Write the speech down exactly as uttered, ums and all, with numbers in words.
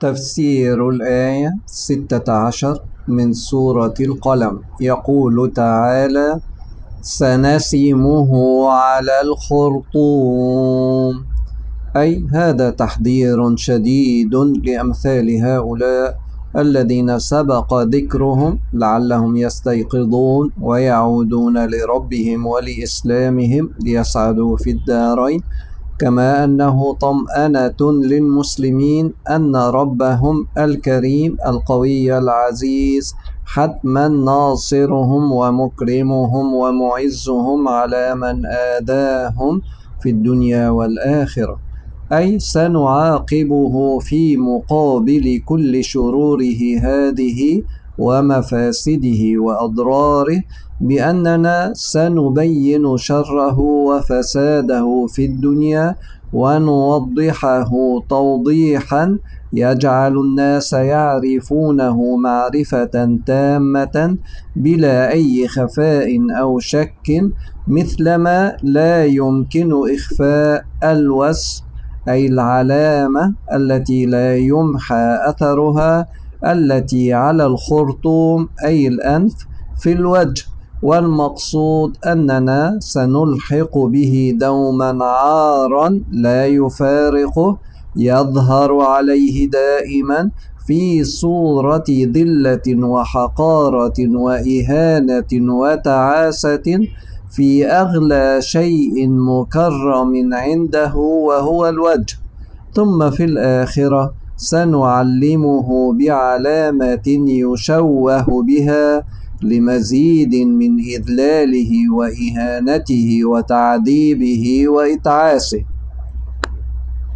تفسير الآية ستة عشر من سورة القلم. يقول تعالى: سنسمه على الخرطوم، أي هذا تحذير شديد لأمثال هؤلاء الذين سبق ذكرهم لعلهم يستيقظون ويعودون لربهم ولإسلامهم ليسعدوا في الدارين، كما أنه طمأنة للمسلمين أن ربهم الكريم القوي العزيز حتما ناصرهم ومكرمهم ومعزهم على من آذاهم في الدنيا والآخرة، أي سنعاقبه في مقابل كل شروره هذه ومفاسده وأضراره بأننا سنبين شره وفساده في الدنيا ونوضحه توضيحا يجعل الناس يعرفونه معرفة تامة بلا أي خفاء أو شك، مثلما لا يمكن إخفاء الوصف، أي العلامة التي لا يمحى أثرها التي على الخرطوم أي الأنف في الوجه، والمقصود أننا سنلحق به دوما عارا لا يفارقه يظهر عليه دائما في صورة ذلة وحقارة وإهانة وتعاسة في أغلى شيء مكرم عنده وهو الوجه، ثم في الآخرة سنعلمه بعلامة يشوه بها لمزيد من إذلاله وإهانته وتعذيبه وإتعاسه.